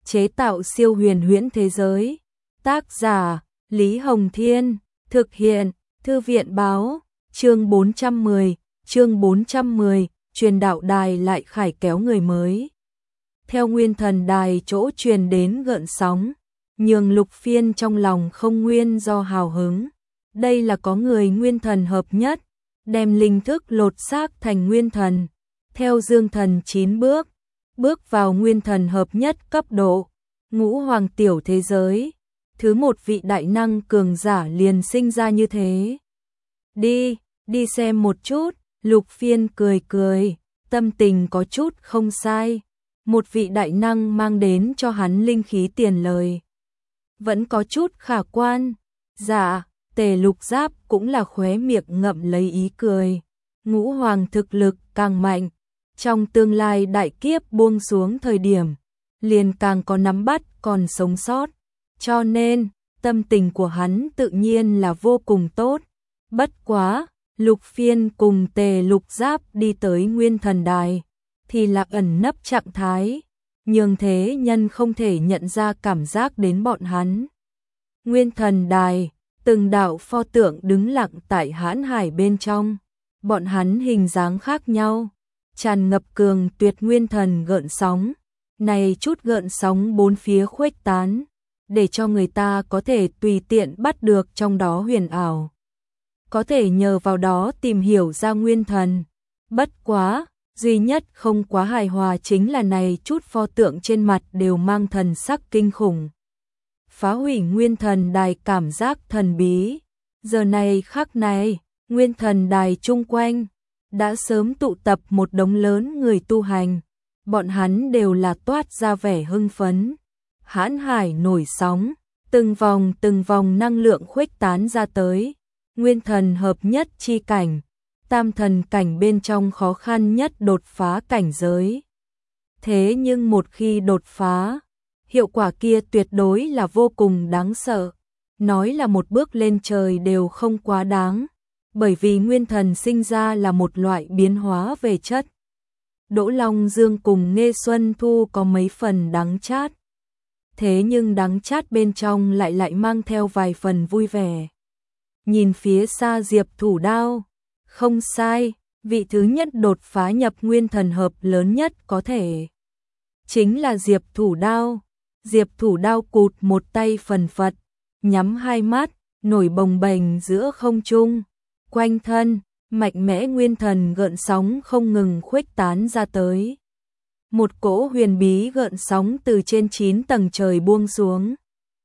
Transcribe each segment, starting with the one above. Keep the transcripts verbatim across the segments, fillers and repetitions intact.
chế tạo siêu huyền huyễn thế giới. Tác giả: Lý Hồng Thiên, thực hiện: Thư viện báo. Chương bốn trăm mười, chương bốn trăm mười, truyền đạo đài lại khải kéo người mới. Theo Nguyên Thần Đài chỗ truyền đến gợn sóng, nhường Lục Phiên trong lòng không nguyên do hào hứng. Đây là có người nguyên thần hợp nhất, đem linh thức lột xác thành nguyên thần, theo dương thần chín bước, bước vào nguyên thần hợp nhất cấp độ, ngũ hoàng tiểu thế giới. Thứ một vị đại năng cường giả liền sinh ra như thế. Đi, đi xem một chút, Lục Phiên cười cười, tâm tình có chút không sai. Một vị đại năng mang đến cho hắn linh khí tiền lời. Vẫn có chút khả quan. Dạ, Tề Lục Giáp cũng là khóe miệng ngậm lấy ý cười. Ngũ hoàng thực lực càng mạnh, trong tương lai đại kiếp buông xuống thời điểm, liền càng có nắm bắt còn sống sót. Cho nên, tâm tình của hắn tự nhiên là vô cùng tốt. Bất quá, Lục Phiên cùng Tề Lục Giáp đi tới Nguyên Thần Đài, thì là ẩn nấp trạng thái, nhường thế nhân không thể nhận ra cảm giác đến bọn hắn. Nguyên Thần Đài, từng đạo pho tượng đứng lặng tại hãn hải bên trong, bọn hắn hình dáng khác nhau, tràn ngập cường tuyệt nguyên thần gợn sóng. Này chút gợn sóng bốn phía khuếch tán, để cho người ta có thể tùy tiện bắt được trong đó huyền ảo. Có thể nhờ vào đó tìm hiểu ra nguyên thần. Bất quá, duy nhất không quá hài hòa chính là này chút pho tượng trên mặt đều mang thần sắc kinh khủng. Phá hủy Nguyên Thần Đài cảm giác thần bí. Giờ này khắc này, Nguyên Thần Đài chung quanh đã sớm tụ tập một đống lớn người tu hành. Bọn hắn đều là toát ra vẻ hưng phấn. Hãn hải nổi sóng, từng vòng từng vòng năng lượng khuếch tán ra tới. Nguyên thần hợp nhất chi cảnh, tam thần cảnh bên trong khó khăn nhất đột phá cảnh giới. Thế nhưng một khi đột phá, hiệu quả kia tuyệt đối là vô cùng đáng sợ. Nói là một bước lên trời đều không quá đáng, bởi vì nguyên thần sinh ra là một loại biến hóa về chất. Đỗ Long Dương cùng Nghê Xuân Thu có mấy phần đắng chát. Thế nhưng đắng chát bên trong lại lại mang theo vài phần vui vẻ. Nhìn phía xa Diệp Thủ Đao, không sai, vị thứ nhất đột phá nhập nguyên thần hợp lớn nhất có thể. Chính là Diệp Thủ Đao. Diệp Thủ Đao cụt một tay phần phật, nhắm hai mắt, nổi bồng bềnh giữa không trung. Quanh thân, mạnh mẽ nguyên thần gợn sóng không ngừng khuếch tán ra tới. Một cỗ huyền bí gợn sóng từ trên chín tầng trời buông xuống.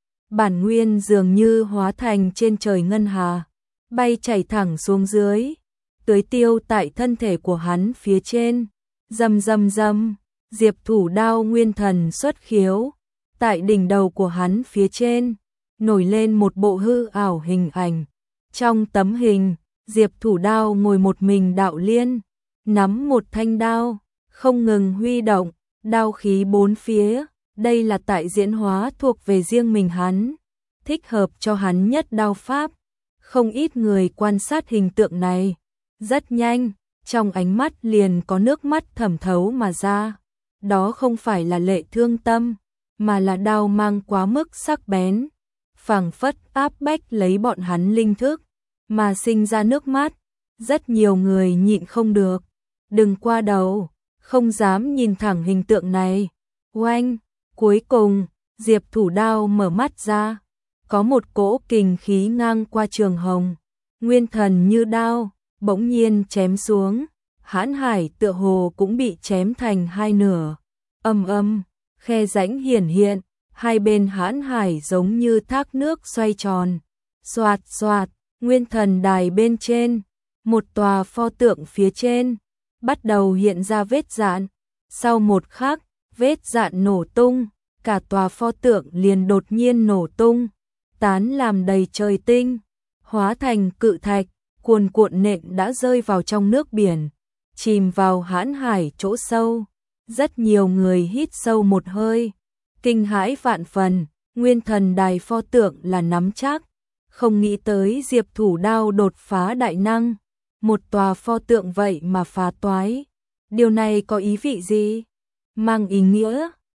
Bản nguyên dường như hóa thành trên trời ngân hà, bay chảy thẳng xuống dưới, tưới tiêu tại thân thể của hắn phía trên. Rầm rầm rầm, Diệp Thủ Đao nguyên thần xuất khiếu, tại đỉnh đầu của hắn phía trên, nổi lên một bộ hư ảo hình ảnh. Trong tấm hình, Diệp Thủ Đao ngồi một mình đạo liên, nắm một thanh đao, không ngừng huy động, đao khí bốn phía. Đây là tại diễn hóa thuộc về riêng mình hắn, thích hợp cho hắn nhất đao pháp. Không ít người quan sát hình tượng này, rất nhanh, trong ánh mắt liền có nước mắt thẩm thấu mà ra. Đó không phải là lệ thương tâm, mà là đao mang quá mức sắc bén, phảng phất áp bách lấy bọn hắn linh thức, mà sinh ra nước mắt. Rất nhiều người nhịn không được, đừng qua đầu, không dám nhìn thẳng hình tượng này. Oanh! Cuối cùng, Diệp Thủ Đao mở mắt ra, có một cỗ kình khí ngang qua trường hồng, nguyên thần như đao, bỗng nhiên chém xuống, hãn hải tựa hồ cũng bị chém thành hai nửa. Âm âm, khe rãnh hiển hiện, hai bên hãn hải giống như thác nước xoay tròn. Xoạt xoạt, Nguyên Thần Đài bên trên, một tòa pho tượng phía trên, bắt đầu hiện ra vết rạn. Sau một khắc, vết rạn nổ tung, cả tòa pho tượng liền đột nhiên nổ tung, tán làm đầy trời tinh, hóa thành cự thạch, cuồn cuộn nện đã rơi vào trong nước biển, chìm vào hãn hải chỗ sâu. Rất nhiều người hít sâu một hơi, kinh hãi vạn phần. Nguyên Thần Đài pho tượng là nắm chắc, không nghĩ tới Diệp Thủ Đao đột phá đại năng, một tòa pho tượng vậy mà phá toái. Điều này có ý vị gì? Mang ý nghĩa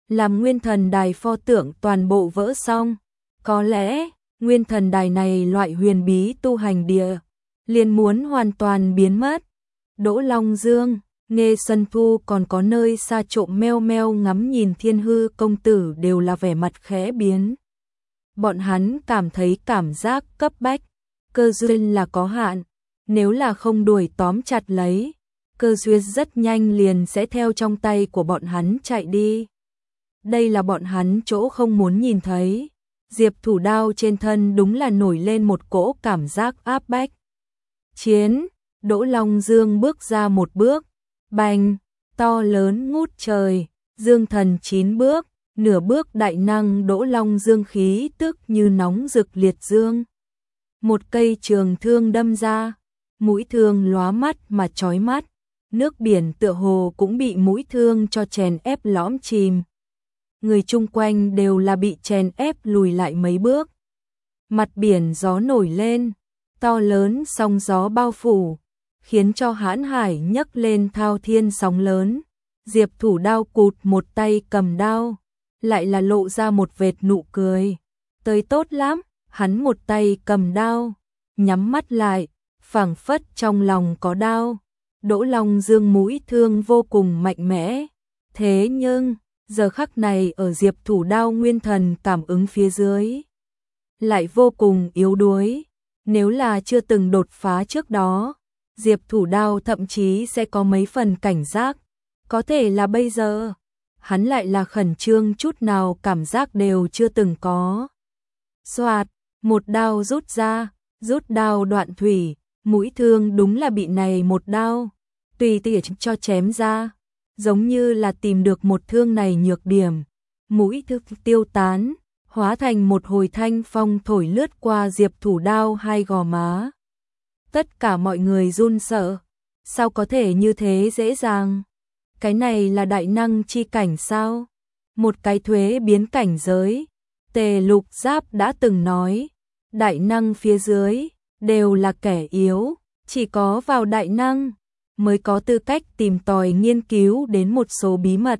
làm nguyên thần đài pho tượng toàn bộ vỡ xong. Có lẽ, nguyên thần đài này loại huyền bí tu hành địa, liền muốn hoàn toàn biến mất. Đỗ Long Dương, Nghê Xuân Thu còn có nơi xa trộm meo meo ngắm nhìn Thiên Hư công tử đều là vẻ mặt khẽ biến. Bọn hắn cảm thấy cảm giác cấp bách, cơ duyên là có hạn, nếu là không đuổi tóm chặt lấy, cơ duyên rất nhanh liền sẽ theo trong tay của bọn hắn chạy đi. Đây là bọn hắn chỗ không muốn nhìn thấy. Diệp Thủ Đao trên thân đúng là nổi lên một cỗ cảm giác áp bách. Chiến, Đỗ Long Dương bước ra một bước, bành, to lớn ngút trời, dương thần chín bước, nửa bước đại năng Đỗ Long Dương khí tức như nóng rực liệt dương. Một cây trường thương đâm ra, mũi thương lóa mắt mà chói mắt, nước biển tựa hồ cũng bị mũi thương cho chèn ép lõm chìm. Người chung quanh đều là bị chèn ép lùi lại mấy bước. Mặt biển gió nổi lên, to lớn sóng gió bao phủ, khiến cho hãn hải nhấc lên thao thiên sóng lớn. Diệp Thủ Đao cụt một tay cầm đao, lại là lộ ra một vệt nụ cười. Tới tốt lắm, hắn một tay cầm đao, nhắm mắt lại, phảng phất trong lòng có đao. Đỗ Long Dương mũi thương vô cùng mạnh mẽ, thế nhưng giờ khắc này ở Diệp Thủ Đao nguyên thần cảm ứng phía dưới lại vô cùng yếu đuối. Nếu là chưa từng đột phá trước đó, Diệp Thủ Đao thậm chí sẽ có mấy phần cảnh giác. Có thể là bây giờ, hắn lại là khẩn trương chút nào cảm giác đều chưa từng có. Xoạt, một đao rút ra, rút đao đoạn thủy, mũi thương đúng là bị này một đao tùy tỉa cho chém ra, giống như là tìm được một thương này nhược điểm. Mũi thương tiêu tán, hóa thành một hồi thanh phong thổi lướt qua Diệp Thủ Đao hai gò má. Tất cả mọi người run sợ, sao có thể như thế dễ dàng? Cái này là đại năng chi cảnh sao? Một cái thuế biến cảnh giới. Tề Lục Giáp đã từng nói, đại năng phía dưới đều là kẻ yếu, chỉ có vào đại năng mới có tư cách tìm tòi nghiên cứu đến một số bí mật.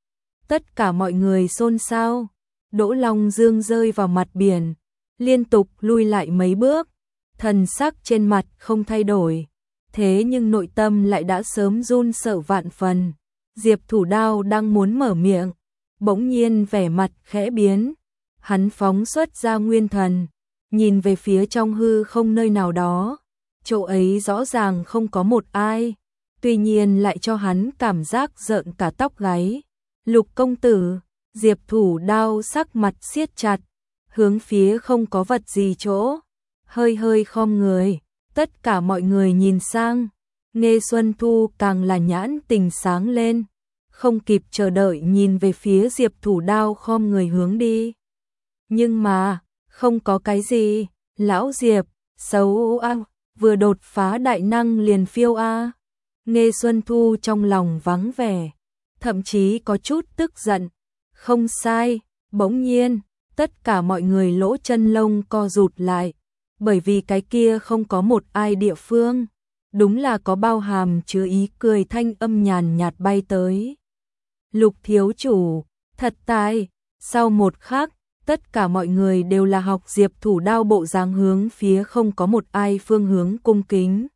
Tất cả mọi người xôn xao, Đỗ Long Dương rơi vào mặt biển, liên tục lui lại mấy bước, thần sắc trên mặt không thay đổi, thế nhưng nội tâm lại đã sớm run sợ vạn phần. Diệp Thủ Đao đang muốn mở miệng, bỗng nhiên vẻ mặt khẽ biến, hắn phóng xuất ra nguyên thần, nhìn về phía trong hư không nơi nào đó, chỗ ấy rõ ràng không có một ai, tuy nhiên lại cho hắn cảm giác rợn cả tóc gáy. Lục công tử, Diệp Thủ Đao sắc mặt siết chặt, hướng phía không có vật gì chỗ, hơi hơi khom người, tất cả mọi người nhìn sang, Nghê Xuân Thu càng là nhãn tình sáng lên, không kịp chờ đợi nhìn về phía Diệp Thủ Đao khom người hướng đi. Nhưng mà, không có cái gì, lão Diệp, xấu a, vừa đột phá đại năng liền phiêu a. Nghê Xuân Thu trong lòng vắng vẻ, thậm chí có chút tức giận. Không sai, bỗng nhiên, tất cả mọi người lỗ chân lông co rụt lại, bởi vì cái kia không có một ai địa phương, đúng là có bao hàm chứa ý cười thanh âm nhàn nhạt bay tới. Lục thiếu chủ, thật tài. Sau một khắc, tất cả mọi người đều là học Diệp Thủ Đao bộ dáng hướng phía không có một ai phương hướng cung kính.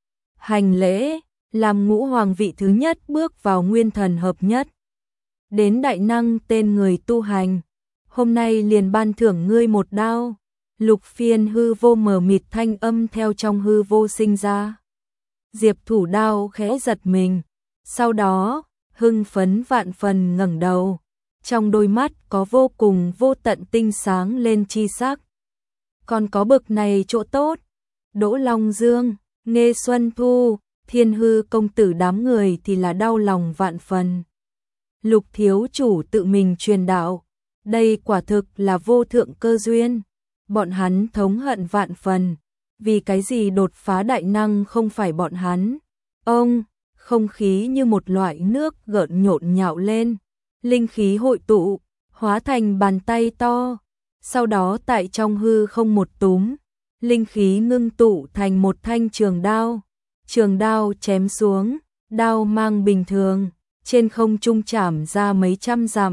Hành lễ, làm ngũ hoàng vị thứ nhất bước vào nguyên thần hợp nhất. Đến đại năng tên người tu hành, hôm nay liền ban thưởng ngươi một đao. Lục Phiên hư vô mờ mịt thanh âm theo trong hư vô sinh ra. Diệp Thủ Đao khẽ giật mình, sau đó, hưng phấn vạn phần ngẩng đầu, trong đôi mắt có vô cùng vô tận tinh sáng lên chi sắc. Còn có bực này chỗ tốt, Đỗ Long Dương, Nghê Xuân Thu, Thiên Hư công tử đám người thì là đau lòng vạn phần. Lục thiếu chủ tự mình truyền đạo, đây quả thực là vô thượng cơ duyên. Bọn hắn thống hận vạn phần, vì cái gì đột phá đại năng không phải bọn hắn. Ông, không khí như một loại nước gợn nhộn nhạo lên, linh khí hội tụ, hóa thành bàn tay to, sau đó tại trong hư không một túm, linh khí ngưng tụ thành một thanh trường đao. Trường đao chém xuống, đao mang bình thường, trên không trung chảm ra mấy trăm dặm,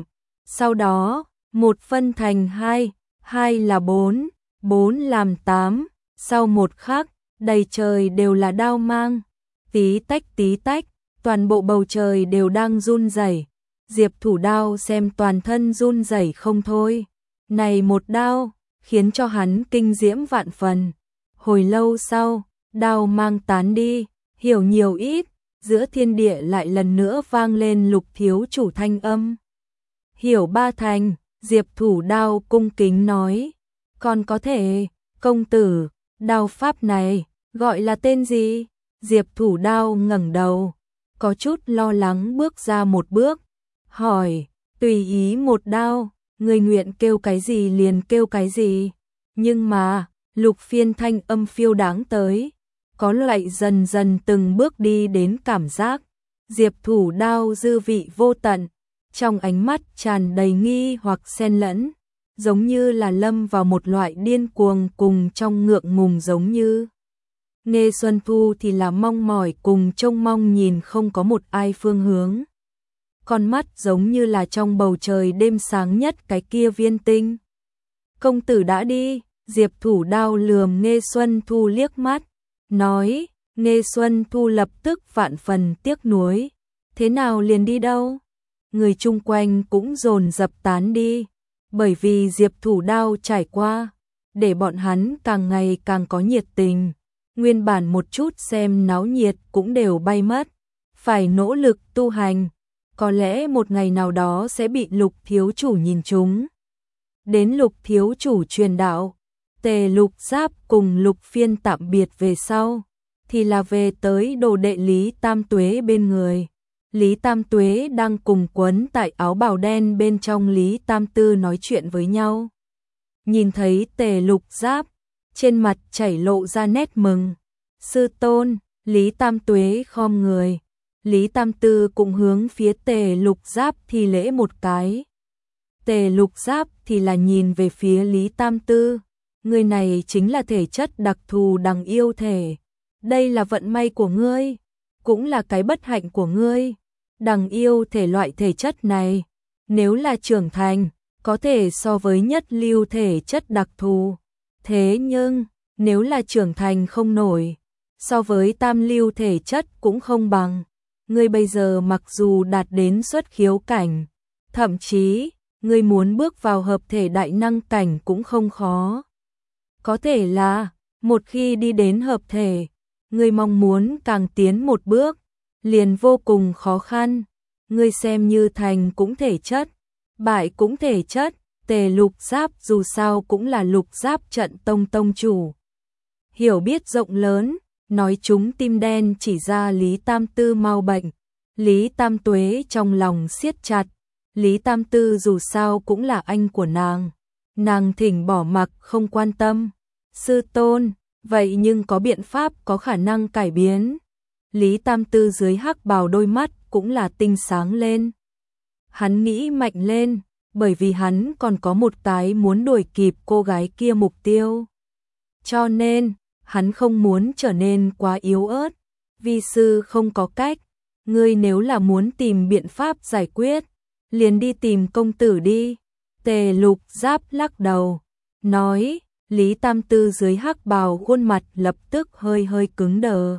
Sau đó, một phân thành hai, hai là bốn, bốn làm tám, sau một khắc, đầy trời đều là đao mang. Tí tách tí tách, toàn bộ bầu trời đều đang run rẩy. Diệp Thủ Đao xem toàn thân run rẩy không thôi. Này một đao, khiến cho hắn kinh diễm vạn phần. Hồi lâu sau, đao mang tán đi, hiểu nhiều ít, giữa thiên địa lại lần nữa vang lên Lục thiếu chủ thanh âm. Hiểu ba thành, Diệp Thủ Đao cung kính nói. Còn có thể, công tử, đao pháp này, gọi là tên gì? Diệp Thủ Đao ngẩng đầu, có chút lo lắng bước ra một bước, hỏi, tùy ý một đao, người nguyện kêu cái gì liền kêu cái gì. Nhưng mà, Lục Phiên thanh âm phiêu đáng tới, có loại dần dần từng bước đi đến cảm giác. Diệp Thủ Đao dư vị vô tận, trong ánh mắt tràn đầy nghi hoặc xen lẫn, giống như là lâm vào một loại điên cuồng cùng trong ngượng ngùng giống như. Nghe Xuân Thu thì là mong mỏi cùng trông mong nhìn không có một ai phương hướng. Con mắt giống như là trong bầu trời đêm sáng nhất cái kia viên tinh. Công tử đã đi, Diệp Thủ Đao lườm Nghe Xuân Thu liếc mắt, nói, Nghe Xuân Thu lập tức vạn phần tiếc nuối. Thế nào liền đi đâu? Người chung quanh cũng dồn dập tán đi, bởi vì Diệp Thủ Đao trải qua, để bọn hắn càng ngày càng có nhiệt tình. Nguyên bản một chút xem náo nhiệt cũng đều bay mất, phải nỗ lực tu hành, có lẽ một ngày nào đó sẽ bị Lục thiếu chủ nhìn trúng. Đến Lục thiếu chủ truyền đạo, Tề Lục Giáp cùng Lục Phiên tạm biệt về sau, thì là về tới đồ đệ Lý Tam Tuế bên người. Lý Tam Tuế đang cùng quấn tại áo bào đen bên trong Lý Tam Tư nói chuyện với nhau. Nhìn thấy Tề Lục Giáp, trên mặt chảy lộ ra nét mừng. Sư tôn, Lý Tam Tuế khom người. Lý Tam Tư cũng hướng phía Tề Lục Giáp thi lễ một cái. Tề Lục Giáp thì là nhìn về phía Lý Tam Tư. Người này chính là thể chất đặc thù đằng yêu thể. Đây là vận may của ngươi, cũng là cái bất hạnh của ngươi. Đằng yêu thể loại thể chất này, nếu là trưởng thành, có thể so với nhất lưu thể chất đặc thù. Thế nhưng, nếu là trưởng thành không nổi, so với tam lưu thể chất cũng không bằng. Ngươi bây giờ mặc dù đạt đến xuất khiếu cảnh, thậm chí, ngươi muốn bước vào hợp thể đại năng cảnh cũng không khó. Có thể là, một khi đi đến hợp thể, ngươi mong muốn càng tiến một bước, liền vô cùng khó khăn. Ngươi xem như thành cũng thể chất, bại cũng thể chất. Tề Lục Giáp dù sao cũng là Lục Giáp trận tông tông chủ. Hiểu biết rộng lớn, nói chúng tim đen chỉ ra Lý Tam Tư mau bệnh. Lý Tam Tuế trong lòng siết chặt. Lý Tam Tư dù sao cũng là anh của nàng. Nàng thỉnh bỏ mặc không quan tâm. Sư tôn, vậy nhưng có biện pháp có khả năng cải biến. Lý Tam Tư dưới hắc bào đôi mắt cũng là tinh sáng lên. Hắn nghĩ mạnh lên, bởi vì hắn còn có một cái muốn đuổi kịp cô gái kia mục tiêu. Cho nên, hắn không muốn trở nên quá yếu ớt. Vi sư không có cách, ngươi nếu là muốn tìm biện pháp giải quyết, liền đi tìm công tử đi. Tề Lục Giáp lắc đầu, nói, Lý Tam Tư dưới hắc bào khuôn mặt lập tức hơi hơi cứng đờ.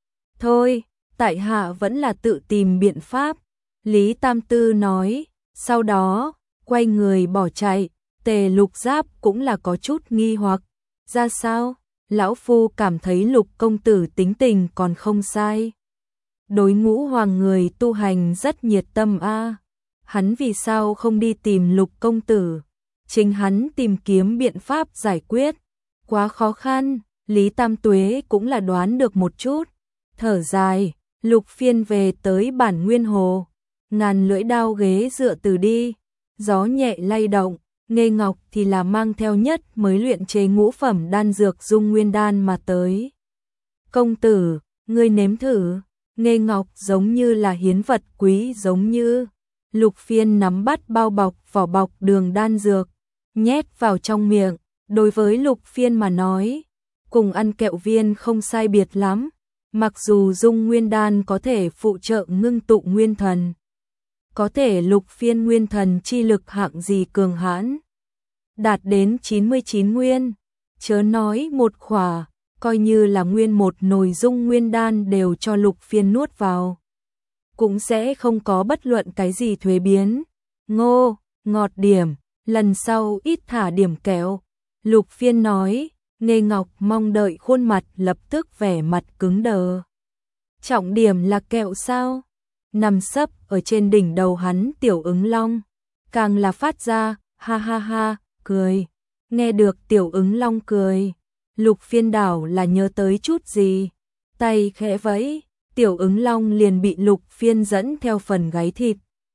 Thôi, tại hạ vẫn là tự tìm biện pháp. Lý Tam Tư nói, sau đó, quay người bỏ chạy. Tề Lục Giáp cũng là có chút nghi hoặc. Ra sao? Lão Phu cảm thấy Lục công tử tính tình còn không sai. Đối ngũ hoàng người tu hành rất nhiệt tâm a. Hắn vì sao không đi tìm Lục công tử? Chính hắn tìm kiếm biện pháp giải quyết. Quá khó khăn, Lý Tam Tuế cũng là đoán được một chút. Thở dài, Lục Phiên về tới bản nguyên hồ. Ngàn lưỡi đao ghế dựa từ đi. Gió nhẹ lay động, Nghê Ngọc thì là mang theo nhất mới luyện chế ngũ phẩm đan dược dung nguyên đan mà tới. Công tử, ngươi nếm thử. Nghê Ngọc giống như là hiến vật quý giống như. Lục Phiên nắm bắt bao bọc vỏ bọc đường đan dược, nhét vào trong miệng. Đối với Lục Phiên mà nói, cùng ăn kẹo viên không sai biệt lắm. Mặc dù dung nguyên đan có thể phụ trợ ngưng tụ nguyên thần, có thể Lục Phiên nguyên thần chi lực hạng gì cường hãn, đạt đến chín mươi chín nguyên, chớ nói một khỏa, coi như là nguyên một nồi dung nguyên đan đều cho Lục Phiên nuốt vào, cũng sẽ không có bất luận cái gì thuế biến. Ngô, ngọt điểm, lần sau ít thả điểm kẹo. Lục Phiên nói, Nghê Ngọc mong đợi khuôn mặt lập tức vẻ mặt cứng đờ. Trọng điểm là kẹo sao? Nằm sấp ở trên đỉnh đầu hắn Tiểu Ứng Long, càng là phát ra, ha ha ha, cười. Nghe được Tiểu Ứng Long cười, Lục Phiên đảo là nhớ tới chút gì. Tay khẽ vẫy, Tiểu Ứng Long liền bị Lục Phiên dẫn theo phần gáy thịt.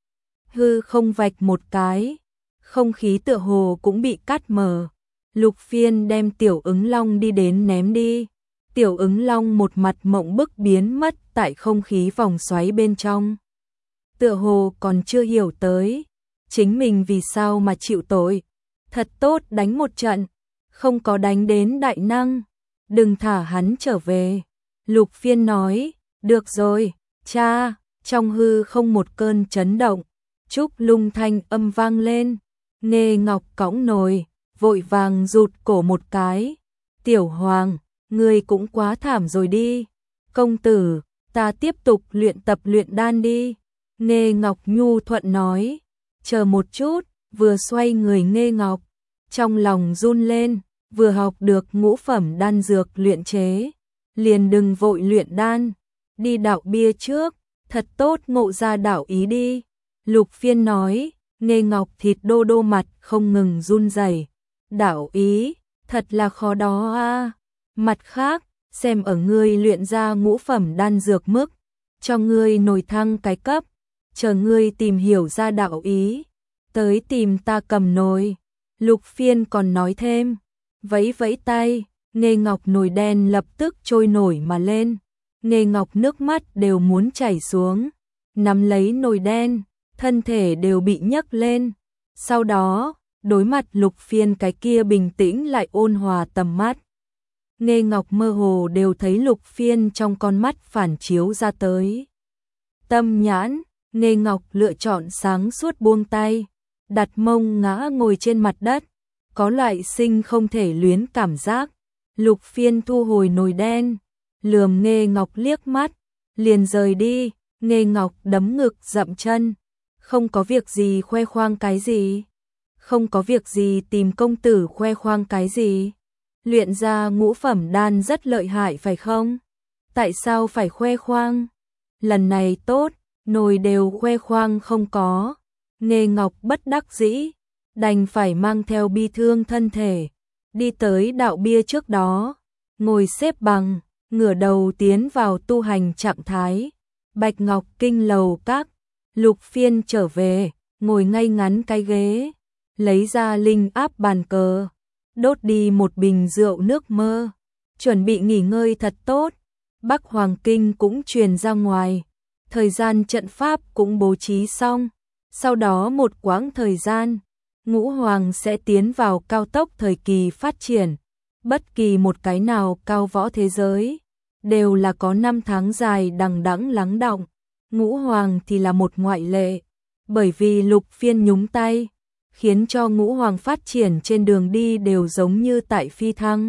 Hư không vạch một cái, không khí tựa hồ cũng bị cắt mở. Lục Phiên đem Tiểu Ứng Long đi đến ném đi. Tiểu Ứng Long một mặt mộng bức biến mất tại không khí vòng xoáy bên trong. Tựa hồ còn chưa hiểu tới, chính mình vì sao mà chịu tội. Thật tốt đánh một trận, không có đánh đến đại năng, đừng thả hắn trở về. Lục Phiên nói, được rồi, cha. Trong hư không một cơn chấn động, trúc lung thanh âm vang lên. Nghê Ngọc cõng nồi, vội vàng rụt cổ một cái. Tiểu Hoàng, ngươi cũng quá thảm rồi đi. Công tử, ta tiếp tục luyện tập luyện đan đi. Nghê Ngọc nhu thuận nói. Chờ một chút, vừa xoay người Nghê Ngọc, trong lòng run lên, vừa học được ngũ phẩm đan dược luyện chế, liền đừng vội luyện đan, đi đạo bia trước, thật tốt ngộ ra đạo ý đi. Lục Phiên nói. Nghê Ngọc thịt đô đô mặt không ngừng run rẩy. Đạo ý, thật là khó đó a. Mặt khác, xem ở ngươi luyện ra ngũ phẩm đan dược mức, cho ngươi nổi thăng cái cấp, chờ ngươi tìm hiểu ra đạo ý, tới tìm ta cầm nồi. Lục Phiên còn nói thêm, vẫy vẫy tay, Nghê Ngọc nồi đen lập tức trôi nổi mà lên. Nghê Ngọc nước mắt đều muốn chảy xuống, nắm lấy nồi đen, thân thể đều bị nhấc lên. Sau đó, đối mặt Lục Phiên cái kia bình tĩnh lại ôn hòa tầm mắt, Nghê Ngọc mơ hồ đều thấy Lục Phiên trong con mắt phản chiếu ra tới tâm nhãn. Nghê Ngọc lựa chọn sáng suốt buông tay, đặt mông ngã ngồi trên mặt đất, có loại sinh không thể luyến cảm giác. Lục Phiên thu hồi nồi đen, lườm Nghê Ngọc liếc mắt, liền rời đi. Nghê Ngọc đấm ngực dậm chân, không có việc gì khoe khoang cái gì, không có việc gì tìm công tử khoe khoang cái gì. Luyện ra ngũ phẩm đan rất lợi hại phải không? Tại sao phải khoe khoang? Lần này tốt, nồi đều khoe khoang không có. Nghê Ngọc bất đắc dĩ, đành phải mang theo bi thương thân thể, đi tới đạo bia trước đó, ngồi xếp bằng, ngửa đầu tiến vào tu hành trạng thái. Bạch Ngọc Kinh lầu các, Lục Phiên trở về, ngồi ngay ngắn cái ghế, lấy ra linh áp bàn cờ, đốt đi một bình rượu nước mơ, chuẩn bị nghỉ ngơi thật tốt. Bắc Hoàng Kinh cũng truyền ra ngoài, thời gian trận pháp cũng bố trí xong, sau đó một quãng thời gian, Ngũ Hoàng sẽ tiến vào cao tốc thời kỳ phát triển. Bất kỳ một cái nào cao võ thế giới đều là có năm tháng dài đằng đẵng lắng đọng, Ngũ Hoàng thì là một ngoại lệ, bởi vì Lục Phiên nhúng tay, khiến cho Ngũ Hoàng phát triển trên đường đi đều giống như tại phi thăng.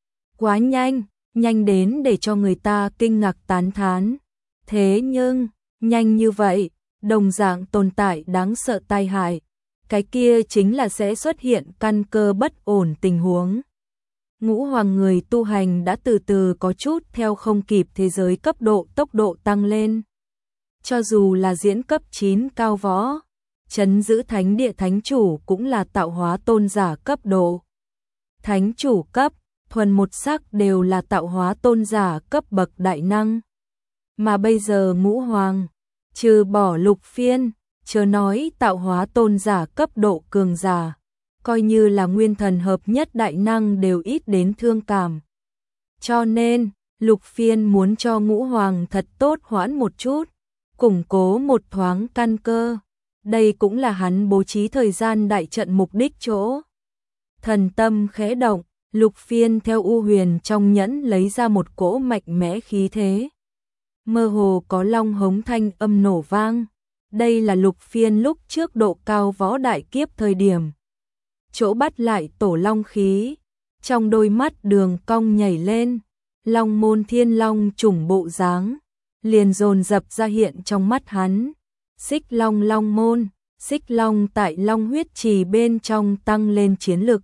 Quá nhanh, nhanh đến để cho người ta kinh ngạc tán thán. Thế nhưng, nhanh như vậy, đồng dạng tồn tại đáng sợ tai hại, cái kia chính là sẽ xuất hiện căn cơ bất ổn tình huống. Ngũ Hoàng người tu hành đã từ từ có chút theo không kịp thế giới cấp độ tốc độ tăng lên. Cho dù là diễn cấp chín cao võ, trấn giữ thánh địa thánh chủ cũng là tạo hóa tôn giả cấp độ. Thánh chủ cấp, thuần một sắc đều là tạo hóa tôn giả cấp bậc đại năng. Mà bây giờ Ngũ Hoàng, trừ bỏ Lục Phiên, chớ nói tạo hóa tôn giả cấp độ cường giả, coi như là nguyên thần hợp nhất đại năng đều ít đến thương cảm. Cho nên, Lục Phiên muốn cho Ngũ Hoàng thật tốt hoãn một chút, củng cố một thoáng căn cơ. Đây cũng là hắn bố trí thời gian đại trận mục đích chỗ. Thần tâm khẽ động, Lục Phiên theo U Huyền trong nhẫn lấy ra một cỗ mạnh mẽ khí thế. Mơ hồ có long hống thanh âm nổ vang, Đây là Lục Phiên lúc trước độ cao võ đại kiếp thời điểm. Chỗ bắt lại tổ long khí, trong đôi mắt đường cong nhảy lên, long môn thiên long trùng bộ dáng, liền dồn dập ra hiện trong mắt hắn. Xích long long môn, xích long tại long huyết trì bên trong tăng lên chiến lực,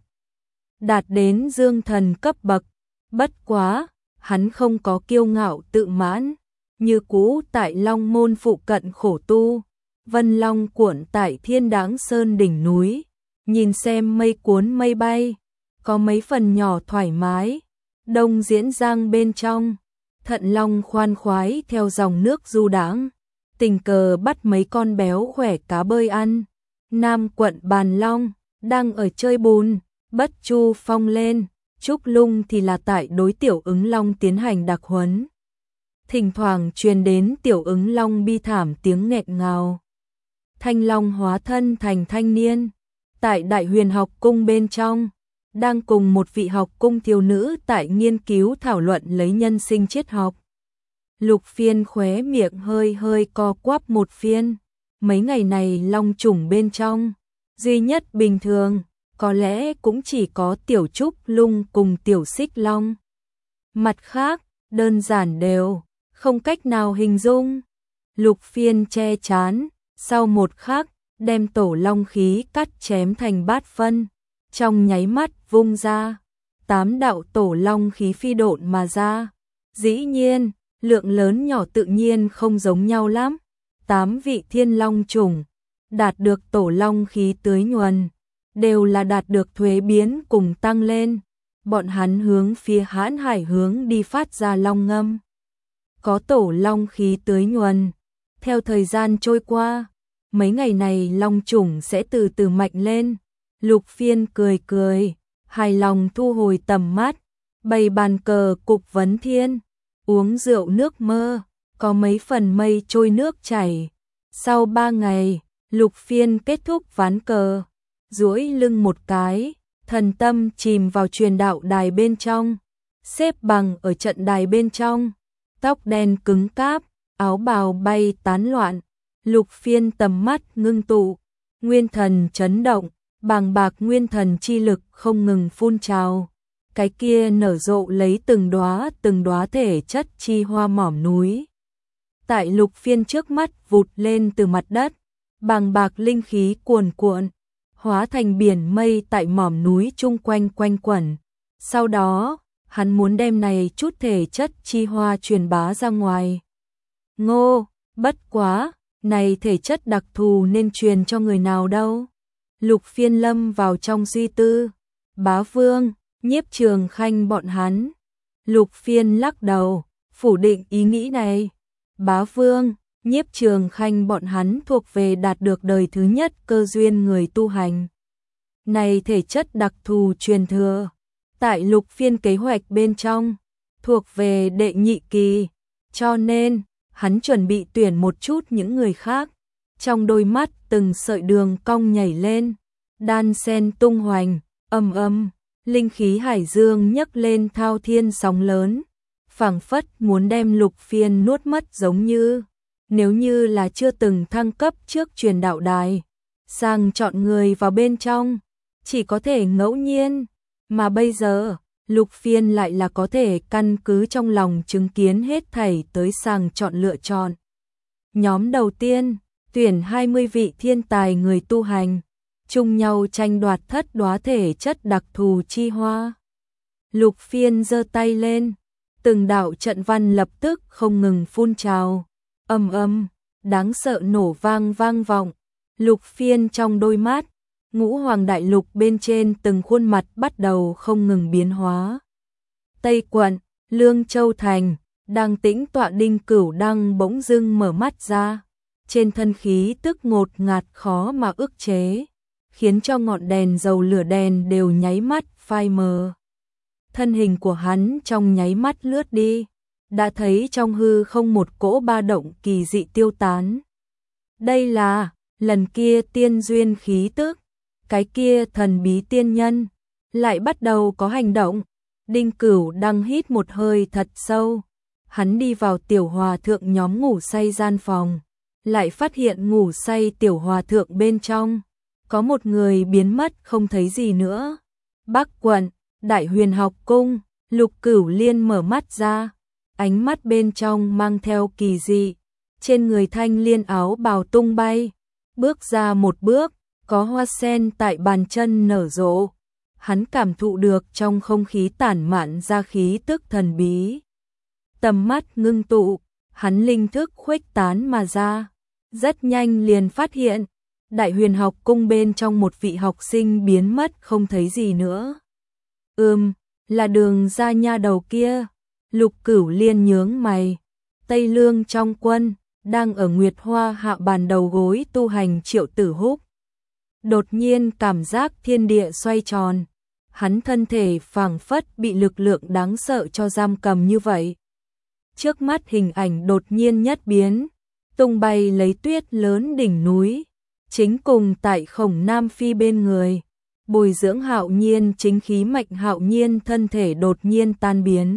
đạt đến dương thần cấp bậc. Bất quá, hắn không có kiêu ngạo tự mãn, như cũ tại long môn phụ cận khổ tu, vân long cuộn tại thiên đáng sơn đỉnh núi, nhìn xem mây cuốn mây bay, có mấy phần nhỏ thoải mái. Đông Diễn Giang bên trong, thận long khoan khoái theo dòng nước du đãng, tình cờ bắt mấy con béo khỏe cá bơi ăn. Nam quận Bàn Long đang ở chơi bùn, Bất Chu Phong lên, Trúc Lung thì là tại đối tiểu ứng long tiến hành đặc huấn. Thỉnh thoảng truyền đến tiểu ứng long bi thảm tiếng nghẹn ngào. Thanh long hóa thân thành thanh niên, tại Đại Huyền học cung bên trong, đang cùng một vị học cung thiếu nữ tại nghiên cứu thảo luận lấy nhân sinh triết học. Lục Phiên khóe miệng hơi hơi co quắp một phiên. Mấy ngày này long trùng bên trong, duy nhất bình thường, có lẽ cũng chỉ có tiểu Trúc Lung cùng tiểu Xích Long. Mặt khác, đơn giản đều, không cách nào hình dung. Lục Phiên che chán, sau một khắc, đem tổ long khí cắt chém thành bát phân, trong nháy mắt vung ra, tám đạo tổ long khí phi độn mà ra. Dĩ nhiên, lượng lớn nhỏ tự nhiên không giống nhau lắm. Tám vị thiên long trùng, đạt được tổ long khí tưới nhuần, đều là đạt được thuế biến cùng tăng lên. Bọn hắn hướng phía Hãn Hải hướng đi phát ra long ngâm. Có tổ long khí tưới nhuần, theo thời gian trôi qua, mấy ngày này long trùng sẽ từ từ mạnh lên. Lục Phiên cười cười, hài lòng thu hồi tầm mắt, bày bàn cờ cục vấn thiên, uống rượu nước mơ, có mấy phần mây trôi nước chảy. Sau ba ngày, Lục Phiên kết thúc ván cờ, duỗi lưng một cái, thần tâm chìm vào truyền đạo đài bên trong, xếp bằng ở trận đài bên trong, tóc đen cứng cáp, áo bào bay tán loạn. Lục Phiên tầm mắt ngưng tụ, nguyên thần chấn động, bàng bạc nguyên thần chi lực không ngừng phun trào. Cái kia nở rộ lấy từng đóa từng đóa thể chất chi hoa mỏm núi. Tại Lục Phiên trước mắt vụt lên từ mặt đất, bàng bạc linh khí cuồn cuộn, hóa thành biển mây tại mỏm núi chung quanh quanh quẩn. Sau đó, hắn muốn đem này chút thể chất chi hoa truyền bá ra ngoài. Ngô, bất quá, này thể chất đặc thù nên truyền cho người nào đâu? Lục Phiên lâm vào trong suy tư. Bá Vương, Nhiếp Trường Khanh bọn hắn. Lục Phiên lắc đầu, phủ định ý nghĩ này. Bá Vương, Nhiếp Trường Khanh bọn hắn thuộc về đạt được đời thứ nhất cơ duyên người tu hành. Này thể chất đặc thù truyền thừa, tại Lục Phiên kế hoạch bên trong, thuộc về đệ nhị kỳ, cho nên, hắn chuẩn bị tuyển một chút những người khác. Trong đôi mắt từng sợi đường cong nhảy lên, đan sen tung hoành, âm âm, linh khí hải dương nhấc lên thao thiên sóng lớn, phảng phất muốn đem Lục Phiên nuốt mất giống như, nếu như là chưa từng thăng cấp trước truyền đạo đài, sang chọn người vào bên trong, chỉ có thể ngẫu nhiên, mà bây giờ, Lục Phiên lại là có thể căn cứ trong lòng chứng kiến hết thảy tới sàng chọn lựa chọn. Nhóm đầu tiên, tuyển hai mươi vị thiên tài người tu hành, chung nhau tranh đoạt thất đóa thể chất đặc thù chi hoa. Lục Phiên giơ tay lên, từng đạo trận văn lập tức không ngừng phun trào, ầm ầm, đáng sợ nổ vang vang vọng. Lục Phiên trong đôi mắt, ngũ hoàng đại lục bên trên từng khuôn mặt bắt đầu không ngừng biến hóa. Tây quận, Lương Châu thành, đang tĩnh tọa Đinh Cửu Đăng bỗng dưng mở mắt ra, trên thân khí tức ngột ngạt khó mà ức chế, khiến cho ngọn đèn dầu lửa đèn đều nháy mắt phai mờ. Thân hình của hắn trong nháy mắt lướt đi, đã thấy trong hư không một cỗ ba động kỳ dị tiêu tán. Đây là lần kia tiên duyên khí tức, cái kia thần bí tiên nhân lại bắt đầu có hành động. Đinh Cửu Đăng hít một hơi thật sâu, hắn đi vào tiểu hòa thượng nhóm ngủ say gian phòng, lại phát hiện ngủ say tiểu hòa thượng bên trong. Có một người biến mất không thấy gì nữa. Bắc quận, Đại Huyền học cung, Lục Cửu Liên mở mắt ra, ánh mắt bên trong mang theo kỳ dị. Trên người thanh liên áo bào tung bay, bước ra một bước, có hoa sen tại bàn chân nở rộ. Hắn cảm thụ được trong không khí tản mạn ra khí tức thần bí. Tầm mắt ngưng tụ, hắn linh thức khuếch tán mà ra. Rất nhanh liền phát hiện, Đại Huyền học cung bên trong một vị học sinh biến mất không thấy gì nữa. Ừm, là Đường ra nha đầu kia. Lục Cửu Liên nhướng mày. Tây Lương trong quân, đang ở Nguyệt Hoa hạ bàn đầu gối tu hành Triệu Tử Húc. Đột nhiên cảm giác thiên địa xoay tròn. Hắn thân thể phảng phất bị lực lượng đáng sợ cho giam cầm như vậy. Trước mắt hình ảnh đột nhiên nhất biến, tung bay lấy tuyết lớn đỉnh núi, chính cùng tại Khổng Nam Phi bên người. Bồi dưỡng Hạo Nhiên chính khí mệnh Hạo Nhiên thân thể đột nhiên tan biến.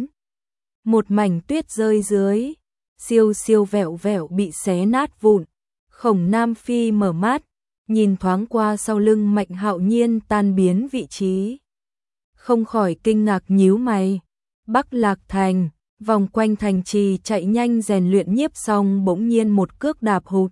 Một mảnh tuyết rơi dưới, siêu siêu vẹo vẹo bị xé nát vụn. Khổng Nam Phi mở mắt, nhìn thoáng qua sau lưng Mạnh Hạo Nhiên tan biến vị trí. Không khỏi kinh ngạc nhíu mày. Bắc Lạc Thành, vòng quanh thành trì chạy nhanh rèn luyện nhiếp xong bỗng nhiên một cước đạp hụt.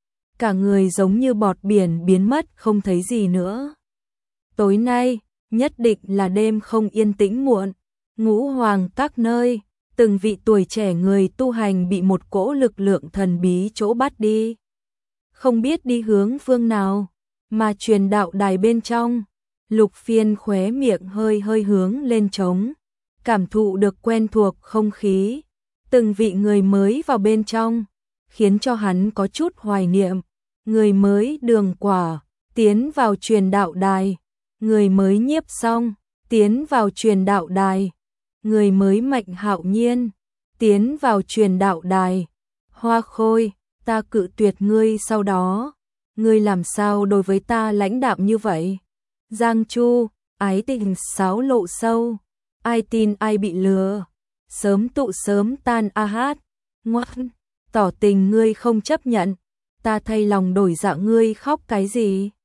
Cả người giống như bọt biển biến mất không thấy gì nữa. Tối nay, nhất định là đêm không yên tĩnh muộn. Ngũ Hoàng các nơi, từng vị tuổi trẻ người tu hành bị một cỗ lực lượng thần bí chỗ bắt đi. Không biết đi hướng phương nào, mà truyền đạo đài bên trong. Lục Phiên khóe miệng hơi hơi hướng lên trống, cảm thụ được quen thuộc không khí, từng vị người mới vào bên trong, khiến cho hắn có chút hoài niệm. Người mới Đường Quả, tiến vào truyền đạo đài. Người mới Nhiếp Xong, tiến vào truyền đạo đài. Người mới Mạnh Hạo Nhiên, tiến vào truyền đạo đài. Hoa Khôi, ta cự tuyệt ngươi sau đó. Ngươi làm sao đối với ta lãnh đạm như vậy? Giang Chu, ái tình sáo lộ sâu, ai tin ai bị lừa, sớm tụ sớm tan a hát, ngoan, tỏ tình ngươi không chấp nhận, ta thay lòng đổi dạ ngươi khóc cái gì?